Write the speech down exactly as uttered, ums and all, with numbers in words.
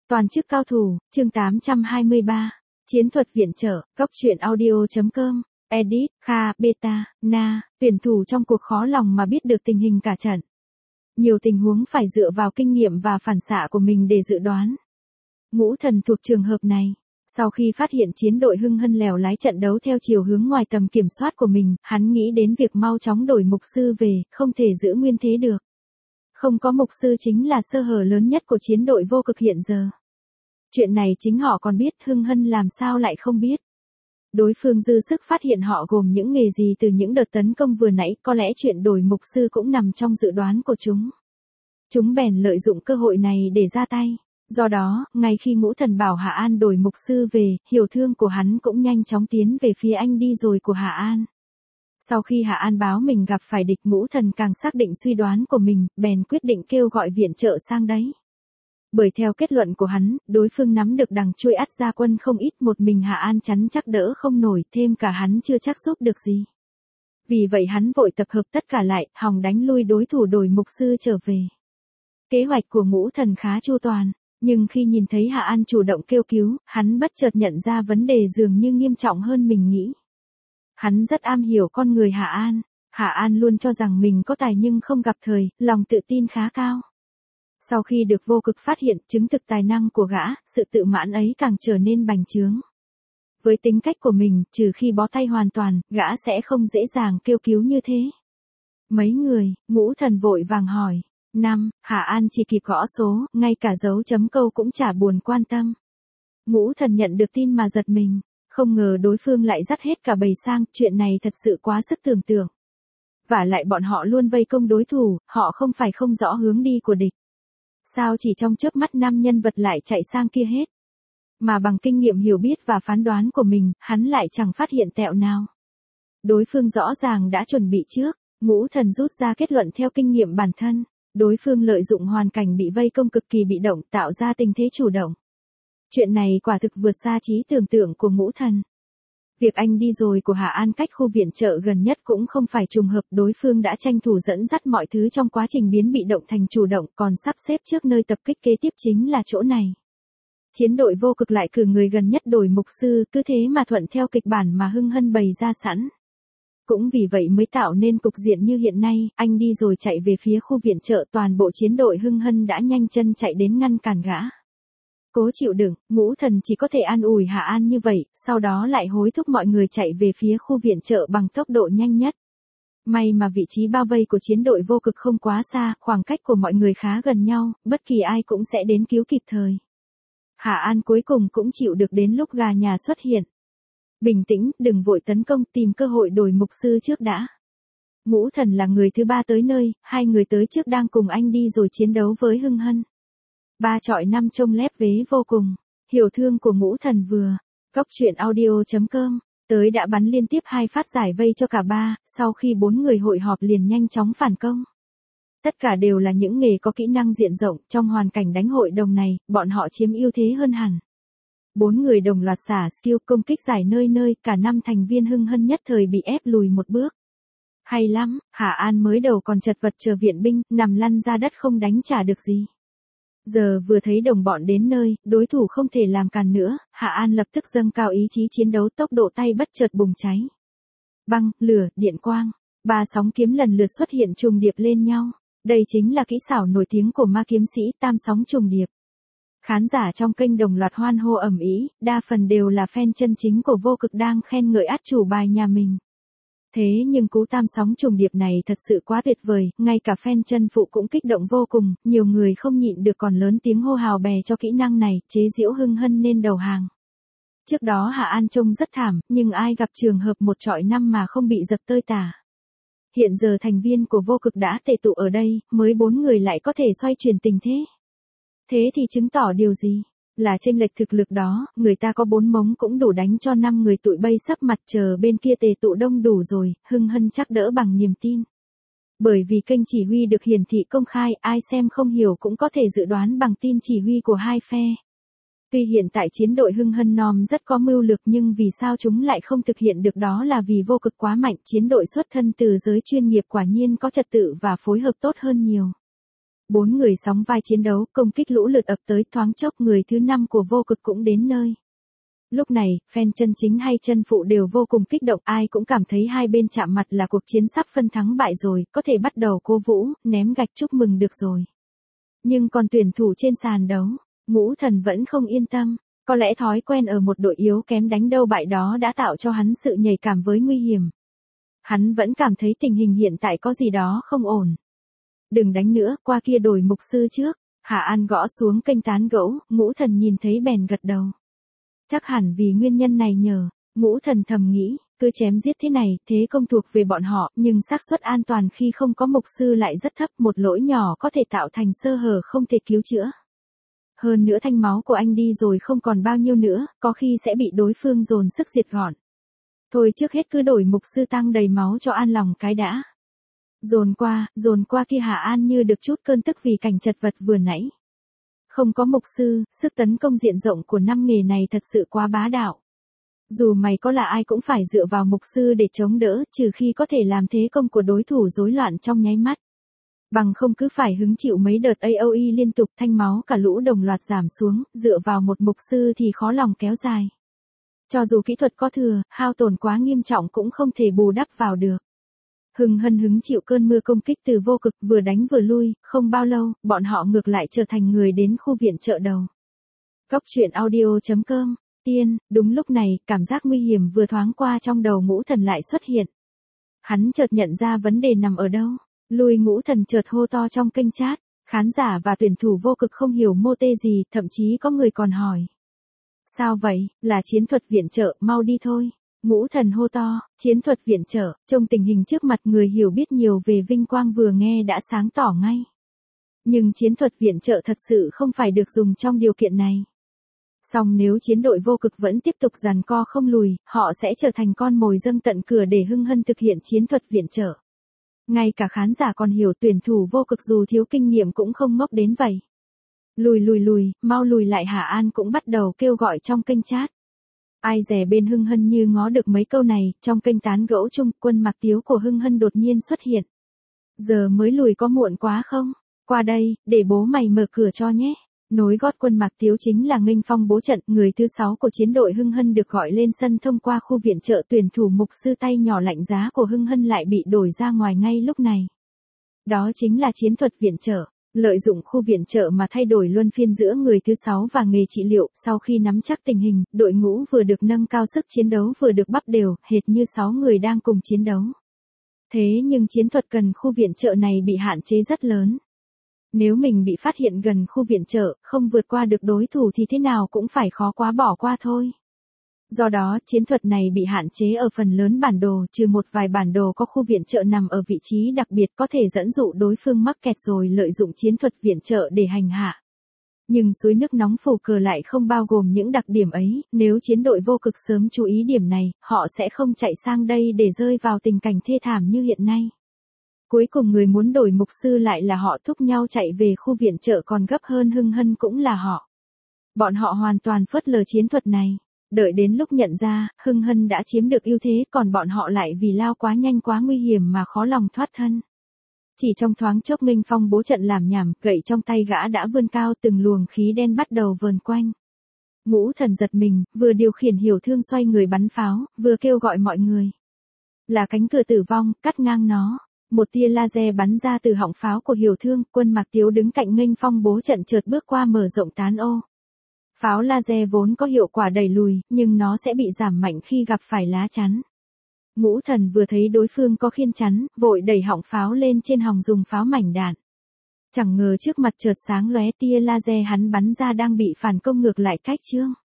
Toàn chức cao thủ, chương tám trăm hai mươi ba. Chiến thuật viện trợ, góc truyện audio.com, edit, Kha, Beta, Na, tuyển thủ trong cuộc khó lòng mà biết được tình hình cả trận. Nhiều tình huống phải dựa vào kinh nghiệm và phản xạ của mình để dự đoán. Ngũ Thần thuộc trường hợp này. Sau khi phát hiện chiến đội Hưng Hân lèo lái trận đấu theo chiều hướng ngoài tầm kiểm soát của mình, hắn nghĩ đến việc mau chóng đổi mục sư về, không thể giữ nguyên thế được. Không có mục sư chính là sơ hở lớn nhất của chiến đội vô cực hiện giờ. Chuyện này chính họ còn biết, Hưng Hân làm sao lại không biết. Đối phương dư sức phát hiện họ gồm những nghề gì từ những đợt tấn công vừa nãy, có lẽ chuyện đổi mục sư cũng nằm trong dự đoán của chúng. Chúng bèn lợi dụng cơ hội này để ra tay. Do đó, ngay khi Ngũ Thần bảo Hạ An đổi mục sư về, hiểu thương của hắn cũng nhanh chóng tiến về phía anh đi rồi của Hạ An. Sau khi Hạ An báo mình gặp phải địch, Ngũ Thần càng xác định suy đoán của mình, bèn quyết định kêu gọi viện trợ sang đấy. Bởi theo kết luận của hắn, đối phương nắm được đằng chui ắt ra quân không ít, một mình Hạ An chắn chắc đỡ không nổi, thêm cả hắn chưa chắc giúp được gì. Vì vậy hắn vội tập hợp tất cả lại, hòng đánh lui đối thủ đổi mục sư trở về. Kế hoạch của Ngũ Thần khá chu toàn, nhưng khi nhìn thấy Hạ An chủ động kêu cứu, hắn bất chợt nhận ra vấn đề dường như nghiêm trọng hơn mình nghĩ. Hắn rất am hiểu con người Hạ An. Hạ An luôn cho rằng mình có tài nhưng không gặp thời, lòng tự tin khá cao. Sau khi được vô cực phát hiện chứng thực tài năng của gã, sự tự mãn ấy càng trở nên bành trướng. Với tính cách của mình, trừ khi bó tay hoàn toàn, gã sẽ không dễ dàng kêu cứu như thế. Mấy người, Ngũ Thần vội vàng hỏi. Năm, Hạ An chỉ kịp gõ số, ngay cả dấu chấm câu cũng chả buồn quan tâm. Ngũ Thần nhận được tin mà giật mình, không ngờ đối phương lại dắt hết cả bầy sang, chuyện này thật sự quá sức tưởng tượng. Vả lại bọn họ luôn vây công đối thủ, họ không phải không rõ hướng đi của địch. Sao chỉ trong chớp mắt năm nhân vật lại chạy sang kia hết? Mà bằng kinh nghiệm hiểu biết và phán đoán của mình, hắn lại chẳng phát hiện tẹo nào. Đối phương rõ ràng đã chuẩn bị trước, Ngũ Thần rút ra kết luận theo kinh nghiệm bản thân. Đối phương lợi dụng hoàn cảnh bị vây công cực kỳ bị động, tạo ra tình thế chủ động. Chuyện này quả thực vượt xa trí tưởng tượng của Ngũ Thần. Việc anh đi rồi của Hạ An cách khu viện trợ gần nhất cũng không phải trùng hợp, đối phương đã tranh thủ dẫn dắt mọi thứ trong quá trình biến bị động thành chủ động, còn sắp xếp trước nơi tập kích kế tiếp chính là chỗ này. Chiến đội vô cực lại cử người gần nhất đổi mục sư, cứ thế mà thuận theo kịch bản mà Hưng Hân bày ra sẵn. Cũng vì vậy mới tạo nên cục diện như hiện nay, anh đi rồi chạy về phía khu viện trợ, toàn bộ chiến đội Hưng Hân đã nhanh chân chạy đến ngăn cản gã. Cố chịu đựng, Ngũ Thần chỉ có thể an ủi Hạ An như vậy, sau đó lại hối thúc mọi người chạy về phía khu viện trợ bằng tốc độ nhanh nhất. May mà vị trí bao vây của chiến đội vô cực không quá xa, khoảng cách của mọi người khá gần nhau, bất kỳ ai cũng sẽ đến cứu kịp thời. Hạ An cuối cùng cũng chịu được đến lúc gà nhà xuất hiện. Bình tĩnh, đừng vội tấn công, tìm cơ hội đổi mục sư trước đã. Ngũ Thần là người thứ ba tới nơi, hai người tới trước đang cùng anh đi rồi chiến đấu với Hưng Hân. Ba chọi năm trông lép vế vô cùng. Hiểu thương của Ngũ Thần vừa. Góc truyện audio.com. Tới đã bắn liên tiếp hai phát giải vây cho cả ba, sau khi bốn người hội họp liền nhanh chóng phản công. Tất cả đều là những nghề có kỹ năng diện rộng, trong hoàn cảnh đánh hội đồng này, bọn họ chiếm ưu thế hơn hẳn. Bốn người đồng loạt xả skill công kích giải nơi nơi, cả năm thành viên Hưng Hân nhất thời bị ép lùi một bước. Hay lắm, Hạ An mới đầu còn chật vật chờ viện binh, nằm lăn ra đất không đánh trả được gì. Giờ vừa thấy đồng bọn đến nơi, đối thủ không thể làm càn nữa, Hạ An lập tức dâng cao ý chí chiến đấu, tốc độ tay bất chợt bùng cháy. Băng, lửa, điện quang, ba sóng kiếm lần lượt xuất hiện trùng điệp lên nhau. Đây chính là kỹ xảo nổi tiếng của ma kiếm sĩ, tam sóng trùng điệp. Khán giả trong kênh đồng loạt hoan hô ầm ĩ, đa phần đều là fan chân chính của vô cực đang khen ngợi át chủ bài nhà mình. Thế nhưng cú tam sóng trùng điệp này thật sự quá tuyệt vời, ngay cả fan chân phụ cũng kích động vô cùng, nhiều người không nhịn được còn lớn tiếng hô hào bè cho kỹ năng này, chế giễu Hưng Hân nên đầu hàng. Trước đó Hạ An trông rất thảm, nhưng ai gặp trường hợp một chọi năm mà không bị dập tơi tả. Hiện giờ thành viên của vô cực đã tề tụ ở đây, mới bốn người lại có thể xoay chuyển tình thế. Thế thì chứng tỏ điều gì? Là chênh lệch thực lực đó, người ta có bốn mống cũng đủ đánh cho năm người tụi bây sắp mặt, chờ bên kia tề tụ đông đủ rồi, Hưng Hân chắc đỡ bằng niềm tin. Bởi vì kênh chỉ huy được hiển thị công khai, ai xem không hiểu cũng có thể dự đoán bằng tin chỉ huy của hai phe. Tuy hiện tại chiến đội Hưng Hân Nom rất có mưu lược, nhưng vì sao chúng lại không thực hiện được đó là vì vô cực quá mạnh, chiến đội xuất thân từ giới chuyên nghiệp quả nhiên có trật tự và phối hợp tốt hơn nhiều. bốn người sóng vai chiến đấu, công kích lũ lượt ập tới, thoáng chốc người thứ năm của vô cực cũng đến nơi. Lúc này, fan chân chính hay chân phụ đều vô cùng kích động, ai cũng cảm thấy hai bên chạm mặt là cuộc chiến sắp phân thắng bại rồi, có thể bắt đầu cố vũ, ném gạch chúc mừng được rồi. Nhưng còn tuyển thủ trên sàn đấu, Ngũ Thần vẫn không yên tâm, có lẽ thói quen ở một đội yếu kém đánh đâu bại đó đã tạo cho hắn sự nhạy cảm với nguy hiểm. Hắn vẫn cảm thấy tình hình hiện tại có gì đó không ổn. Đừng đánh nữa, qua kia đổi mục sư trước. Hạ An gõ xuống kênh tán gẫu, Ngũ Thần nhìn thấy bèn gật đầu. Chắc hẳn vì nguyên nhân này nhờ, Ngũ Thần thầm nghĩ, cứ chém giết thế này, thế công thuộc về bọn họ, nhưng xác suất an toàn khi không có mục sư lại rất thấp, một lỗi nhỏ có thể tạo thành sơ hở không thể cứu chữa. Hơn nữa thanh máu của anh đi rồi không còn bao nhiêu nữa, có khi sẽ bị đối phương dồn sức diệt gọn. Thôi trước hết cứ đổi mục sư tăng đầy máu cho an lòng cái đã. Dồn qua, dồn qua kia Hạ An như được chút cơn tức vì cảnh chật vật vừa nãy. Không có mục sư, sức tấn công diện rộng của năm nghề này thật sự quá bá đạo. Dù mày có là ai cũng phải dựa vào mục sư để chống đỡ, trừ khi có thể làm thế công của đối thủ rối loạn trong nháy mắt. Bằng không cứ phải hứng chịu mấy đợt a o e liên tục, thanh máu cả lũ đồng loạt giảm xuống, dựa vào một mục sư thì khó lòng kéo dài. Cho dù kỹ thuật có thừa, hao tổn quá nghiêm trọng cũng không thể bù đắp vào được. Hừng hân hứng chịu cơn mưa công kích từ vô cực, vừa đánh vừa lui, không bao lâu, bọn họ ngược lại trở thành người đến khu viện trợ đầu. Góc truyện audio chấm com, tiên, đúng lúc này, cảm giác nguy hiểm vừa thoáng qua trong đầu Ngũ Thần lại xuất hiện. Hắn chợt nhận ra vấn đề nằm ở đâu, lui Ngũ Thần chợt hô to trong kênh chat, khán giả và tuyển thủ vô cực không hiểu mô tê gì, thậm chí có người còn hỏi. Sao vậy, là chiến thuật viện trợ, mau đi thôi. Ngũ Thần hô to, chiến thuật viện trợ, trong tình hình trước mặt người hiểu biết nhiều về vinh quang vừa nghe đã sáng tỏ ngay. Nhưng chiến thuật viện trợ thật sự không phải được dùng trong điều kiện này. Song nếu chiến đội vô cực vẫn tiếp tục giằng co không lùi, họ sẽ trở thành con mồi dâng tận cửa để hưng hân thực hiện chiến thuật viện trợ. Ngay cả khán giả còn hiểu tuyển thủ vô cực dù thiếu kinh nghiệm cũng không ngốc đến vậy. Lùi lùi lùi, mau lùi lại. Hạ An cũng bắt đầu kêu gọi trong kênh chat. Ai dè bên hưng hân như ngó được mấy câu này, trong kênh tán gẫu chung, Quân Mạc Tiếu của hưng hân đột nhiên xuất hiện. Giờ mới lùi có muộn quá không? Qua đây, để bố mày mở cửa cho nhé. Nối gót Quân Mạc Tiếu chính là Nghênh Phong bố trận, người thứ sáu của chiến đội hưng hân được gọi lên sân thông qua khu viện trợ. Tuyển thủ mục sư tay nhỏ lạnh giá của hưng hân lại bị đổi ra ngoài ngay lúc này. Đó chính là chiến thuật viện trợ. Lợi dụng khu viện trợ mà thay đổi luân phiên giữa người thứ sáu và nghề trị liệu, sau khi nắm chắc tình hình, đội ngũ vừa được nâng cao sức chiến đấu vừa được bắp đều, hệt như sáu người đang cùng chiến đấu. Thế nhưng chiến thuật gần khu viện trợ này bị hạn chế rất lớn. Nếu mình bị phát hiện gần khu viện trợ, không vượt qua được đối thủ thì thế nào cũng phải khó quá bỏ qua thôi. Do đó, chiến thuật này bị hạn chế ở phần lớn bản đồ, trừ một vài bản đồ có khu viện trợ nằm ở vị trí đặc biệt có thể dẫn dụ đối phương mắc kẹt rồi lợi dụng chiến thuật viện trợ để hành hạ. Nhưng suối nước nóng phù cờ lại không bao gồm những đặc điểm ấy, nếu chiến đội vô cực sớm chú ý điểm này, họ sẽ không chạy sang đây để rơi vào tình cảnh thê thảm như hiện nay. Cuối cùng người muốn đổi mục sư lại là họ, thúc nhau chạy về khu viện trợ, còn gấp hơn hưng hân cũng là họ. Bọn họ hoàn toàn phớt lờ chiến thuật này. Đợi đến lúc nhận ra, hưng hân đã chiếm được ưu thế, còn bọn họ lại vì lao quá nhanh quá nguy hiểm mà khó lòng thoát thân. Chỉ trong thoáng chốc Nghênh Phong bố trận làm nhảm, gậy trong tay gã đã vươn cao, từng luồng khí đen bắt đầu vờn quanh. Ngũ Thần giật mình, vừa điều khiển hiểu thương xoay người bắn pháo, vừa kêu gọi mọi người. Là cánh cửa tử vong, cắt ngang nó. Một tia laser bắn ra từ họng pháo của hiểu thương, Quân Mạc Tiếu đứng cạnh Nghênh Phong bố trận chợt bước qua mở rộng tán ô. Pháo laser vốn có hiệu quả đẩy lùi, nhưng nó sẽ bị giảm mạnh khi gặp phải lá chắn. Ngũ Thần vừa thấy đối phương có khiên chắn, vội đẩy họng pháo lên trên hòng dùng pháo mảnh đạn. Chẳng ngờ trước mặt chợt sáng lóe, tia laser hắn bắn ra đang bị phản công ngược lại cách chương.